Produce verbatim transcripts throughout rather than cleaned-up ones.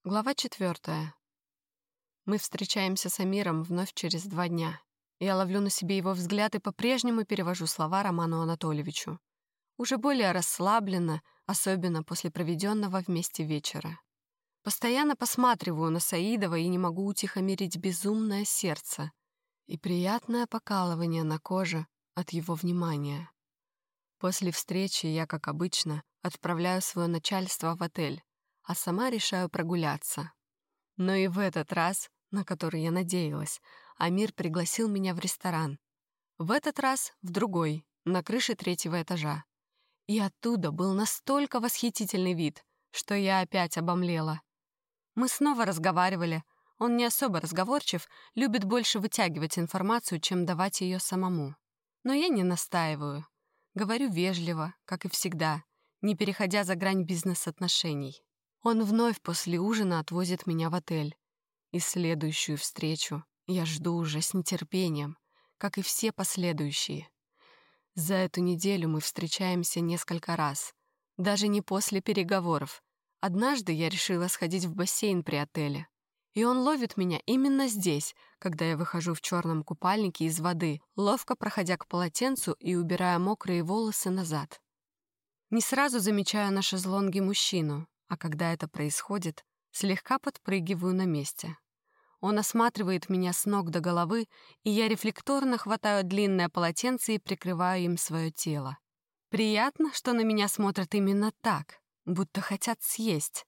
Глава четвертая. Мы встречаемся с Амиром вновь через два дня. Я ловлю на себе его взгляд и по-прежнему перевожу слова Роману Анатольевичу. Уже более расслабленно, особенно после проведенного вместе вечера. Постоянно посматриваю на Саидова и не могу утихомирить безумное сердце и приятное покалывание на коже от его внимания. После встречи я, как обычно, отправляю свое начальство в отель, а сама решаю прогуляться. Но и в этот раз, на который я надеялась, Амир пригласил меня в ресторан. В этот раз в другой, на крыше третьего этажа. И оттуда был настолько восхитительный вид, что я опять обомлела. Мы снова разговаривали. Он не особо разговорчив, любит больше вытягивать информацию, чем давать ее самому. Но я не настаиваю. Говорю вежливо, как и всегда, не переходя за грань бизнес-отношений. Он вновь после ужина отвозит меня в отель. И следующую встречу я жду уже с нетерпением, как и все последующие. За эту неделю мы встречаемся несколько раз, даже не после переговоров. Однажды я решила сходить в бассейн при отеле. И он ловит меня именно здесь, когда я выхожу в черном купальнике из воды, ловко проходя к полотенцу и убирая мокрые волосы назад. Не сразу замечаю на шезлонге мужчину, а когда это происходит, слегка подпрыгиваю на месте. Он осматривает меня с ног до головы, и я рефлекторно хватаю длинное полотенце и прикрываю им свое тело. Приятно, что на меня смотрят именно так, будто хотят съесть.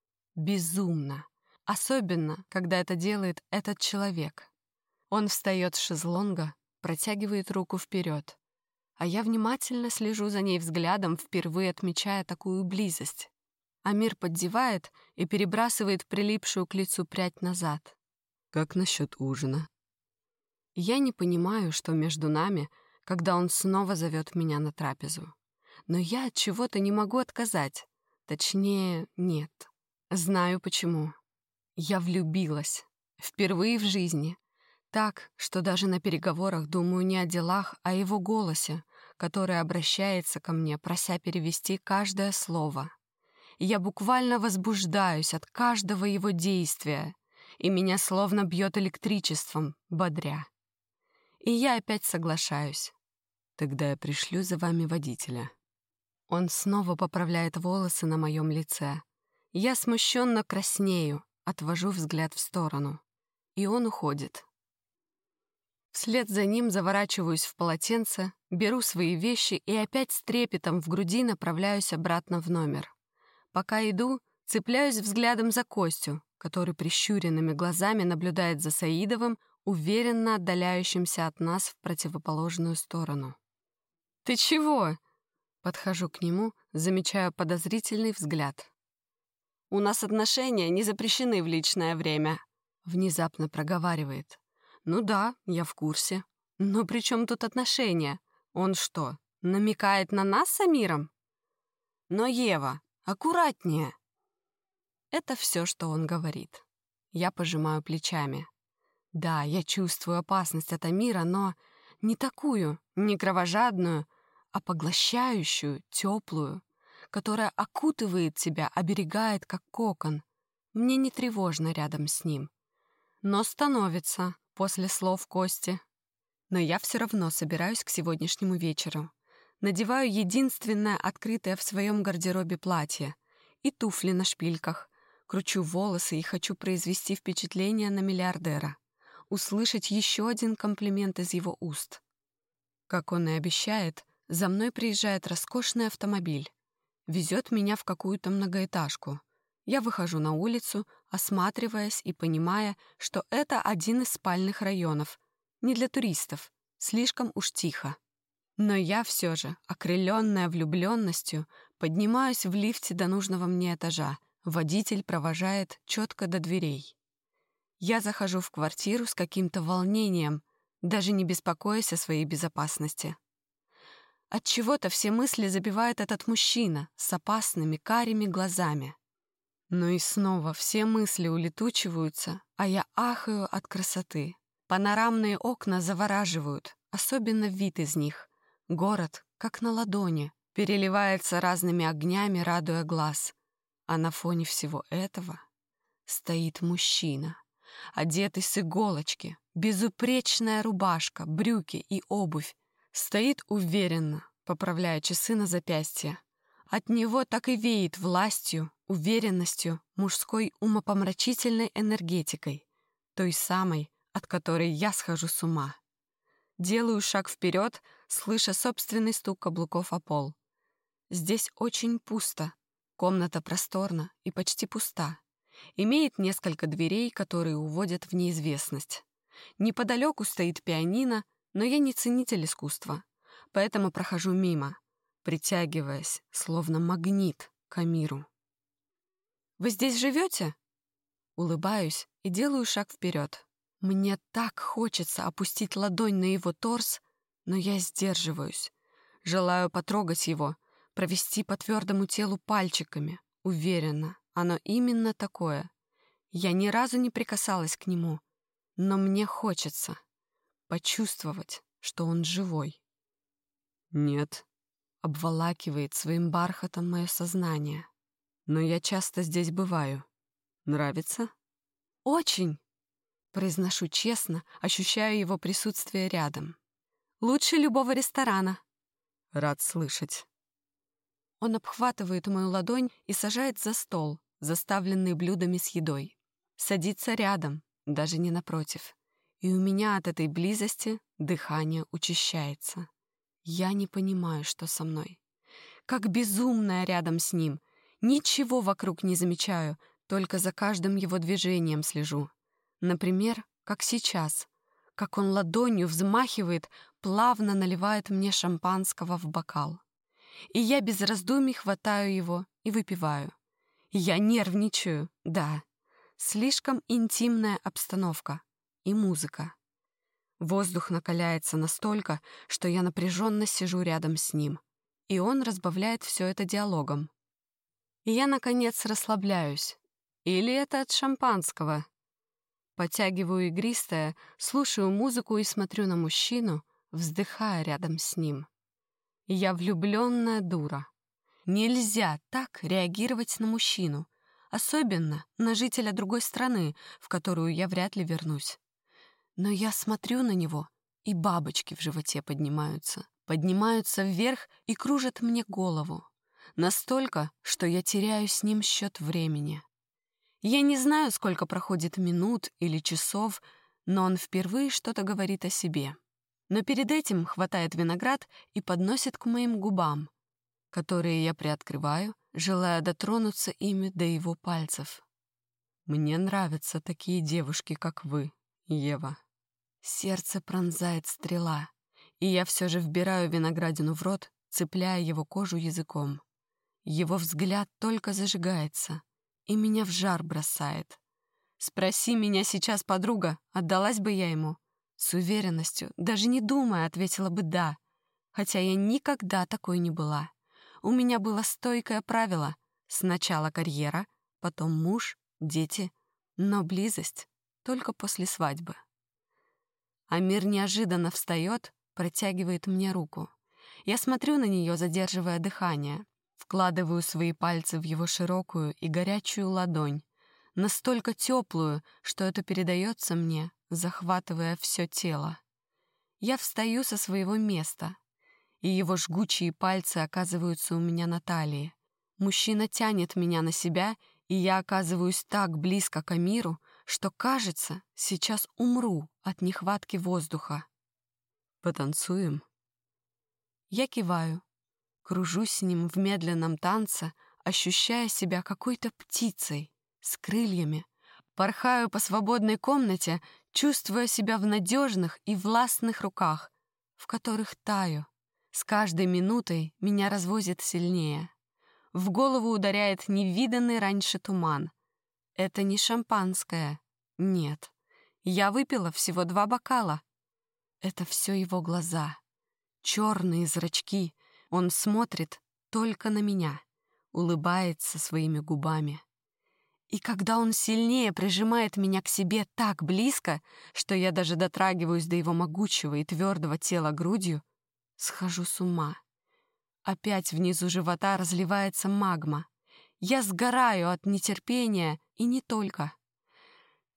Безумно. Особенно, когда это делает этот человек. Он встает с шезлонга, протягивает руку вперед, а я внимательно слежу за ней взглядом, впервые отмечая такую близость. Амир поддевает и перебрасывает прилипшую к лицу прядь назад. «Как насчет ужина?» Я не понимаю, что между нами, когда он снова зовет меня на трапезу. Но я от чего-то не могу отказать. Точнее, нет. Знаю почему. Я влюбилась. Впервые в жизни. Так, что даже на переговорах думаю не о делах, а о его голосе, который обращается ко мне, прося перевести каждое слово. Я буквально возбуждаюсь от каждого его действия, и меня словно бьет электричеством, бодря. И я опять соглашаюсь. Тогда я пришлю за вами водителя. Он снова поправляет волосы на моем лице. Я смущенно краснею, отвожу взгляд в сторону. И он уходит. Вслед за ним заворачиваюсь в полотенце, беру свои вещи и опять с трепетом в груди направляюсь обратно в номер. Пока иду, цепляюсь взглядом за Костю, который прищуренными глазами наблюдает за Саидовым, уверенно отдаляющимся от нас в противоположную сторону. «Ты чего?» Подхожу к нему, замечаю подозрительный взгляд. «У нас отношения не запрещены в личное время», — внезапно проговаривает. «Ну да, я в курсе. Но при чем тут отношения? Он что, намекает на нас с Амиром?» «Но, Ева, аккуратнее!» Это все, что он говорит. Я пожимаю плечами. Да, я чувствую опасность от Амира, но не такую, не кровожадную, а поглощающую, теплую, которая окутывает тебя, оберегает, как кокон. Мне не тревожно рядом с ним. Но становится после слов Кости. Но я все равно собираюсь к сегодняшнему вечеру. Надеваю единственное открытое в своем гардеробе платье и туфли на шпильках, кручу волосы и хочу произвести впечатление на миллиардера, услышать еще один комплимент из его уст. Как он и обещает, за мной приезжает роскошный автомобиль, везет меня в какую-то многоэтажку. Я выхожу на улицу, осматриваясь и понимая, что это один из спальных районов, не для туристов, слишком уж тихо. Но я все же, окрыленная влюбленностью, поднимаюсь в лифте до нужного мне этажа. Водитель провожает четко до дверей. Я захожу в квартиру с каким-то волнением, даже не беспокоясь о своей безопасности. Отчего-то все мысли забивает этот мужчина с опасными карими глазами. Но и снова все мысли улетучиваются, а я ахаю от красоты. Панорамные окна завораживают, особенно вид из них. Город, как на ладони, переливается разными огнями, радуя глаз. А на фоне всего этого стоит мужчина, одетый с иголочки, безупречная рубашка, брюки и обувь. Стоит уверенно, поправляя часы на запястье. От него так и веет властью, уверенностью, мужской умопомрачительной энергетикой, той самой, от которой я схожу с ума. Делаю шаг вперед, слыша собственный стук каблуков о пол. Здесь очень пусто. Комната просторна и почти пуста. Имеет несколько дверей, которые уводят в неизвестность. Неподалеку стоит пианино, но я не ценитель искусства, поэтому прохожу мимо, притягиваясь, словно магнит, к Амиру. «Вы здесь живете?» Улыбаюсь и делаю шаг вперед. Мне так хочется опустить ладонь на его торс, но я сдерживаюсь. Желаю потрогать его, провести по твердому телу пальчиками. Уверена, оно именно такое. Я ни разу не прикасалась к нему, но мне хочется почувствовать, что он живой. «Нет», — обволакивает своим бархатом мое сознание. «Но я часто здесь бываю. Нравится?» «Очень», — произношу честно, ощущаю его присутствие рядом. «Лучше любого ресторана». «Рад слышать». Он обхватывает мою ладонь и сажает за стол, заставленный блюдами с едой. Садится рядом, даже не напротив. И у меня от этой близости дыхание учащается. Я не понимаю, что со мной. Как безумная рядом с ним. Ничего вокруг не замечаю, только за каждым его движением слежу. Например, как сейчас, как он ладонью взмахивает, плавно наливает мне шампанского в бокал. И я без раздумий хватаю его и выпиваю. Я нервничаю, да. Слишком интимная обстановка и музыка. Воздух накаляется настолько, что я напряженно сижу рядом с ним, и он разбавляет все это диалогом. И я, наконец, расслабляюсь. Или это от шампанского? Подтягиваю игристое, слушаю музыку и смотрю на мужчину, вздыхая рядом с ним. Я влюбленная дура. Нельзя так реагировать на мужчину, особенно на жителя другой страны, в которую я вряд ли вернусь. Но я смотрю на него, и бабочки в животе поднимаются, поднимаются вверх и кружат мне голову. Настолько, что я теряю с ним счет времени. Я не знаю, сколько проходит минут или часов, но он впервые что-то говорит о себе. Но перед этим хватает виноград и подносит к моим губам, которые я приоткрываю, желая дотронуться ими до его пальцев. «Мне нравятся такие девушки, как вы, Ева». Сердце пронзает стрела, и я все же вбираю виноградину в рот, цепляя его кожу языком. Его взгляд только зажигается, и меня в жар бросает. Спроси меня сейчас, подруга, отдалась бы я ему? С уверенностью, даже не думая, ответила бы «да», хотя я никогда такой не была. У меня было стойкое правило — сначала карьера, потом муж, дети, но близость только после свадьбы. Амир неожиданно встает, протягивает мне руку. Я смотрю на нее, задерживая дыхание, вкладываю свои пальцы в его широкую и горячую ладонь, настолько теплую, что это передается мне, захватывая все тело. Я встаю со своего места, и его жгучие пальцы оказываются у меня на талии. Мужчина тянет меня на себя, и я оказываюсь так близко к Амиру, что, кажется, сейчас умру от нехватки воздуха. «Потанцуем?» Я киваю, кружусь с ним в медленном танце, ощущая себя какой-то птицей с крыльями, порхаю по свободной комнате, чувствуя себя в надежных и властных руках, в которых таю. С каждой минутой меня развозит сильнее. В голову ударяет невиданный раньше туман. Это не шампанское. Нет. Я выпила всего два бокала. Это все его глаза. Черные зрачки. Он смотрит только на меня, улыбается своими губами. И когда он сильнее прижимает меня к себе так близко, что я даже дотрагиваюсь до его могучего и твердого тела грудью, схожу с ума. Опять внизу живота разливается магма. Я сгораю от нетерпения, и не только.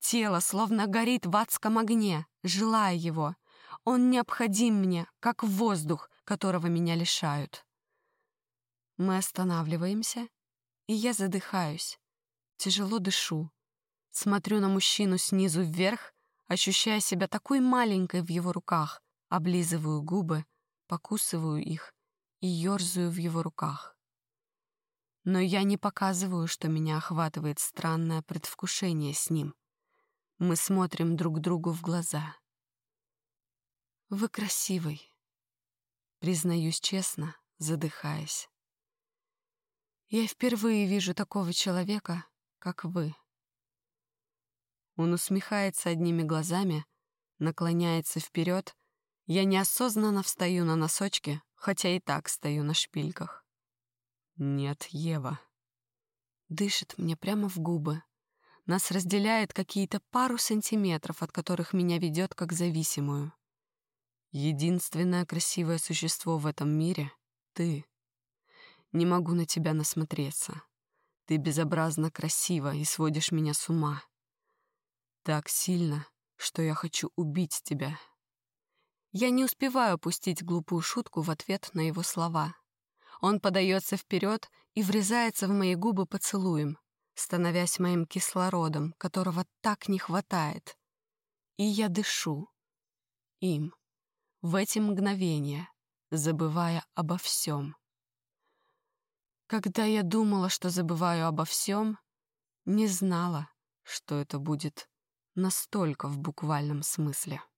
Тело словно горит в адском огне, желая его. Он необходим мне, как воздух, которого меня лишают. Мы останавливаемся, и я задыхаюсь, тяжело дышу. Смотрю на мужчину снизу вверх, ощущая себя такой маленькой в его руках, облизываю губы, покусываю их и ёрзаю в его руках. Но я не показываю, что меня охватывает странное предвкушение с ним. Мы смотрим друг другу в глаза. «Вы красивый», — признаюсь честно, задыхаясь. «Я впервые вижу такого человека, как вы». Он усмехается одними глазами, наклоняется вперед. Я неосознанно встаю на носочки, хотя и так стою на шпильках. «Нет, Ева». Дышит мне прямо в губы. Нас разделяет какие-то пару сантиметров, от которых меня ведет как зависимую. Единственное красивое существо в этом мире — ты. Не могу на тебя насмотреться. Ты безобразно красива и сводишь меня с ума. Так сильно, что я хочу убить тебя. Я не успеваю пустить глупую шутку в ответ на его слова. Он подается вперед и врезается в мои губы поцелуем, становясь моим кислородом, которого так не хватает. И я дышу им в эти мгновения, забывая обо всем. Когда я думала, что забываю обо всем, не знала, что это будет настолько в буквальном смысле.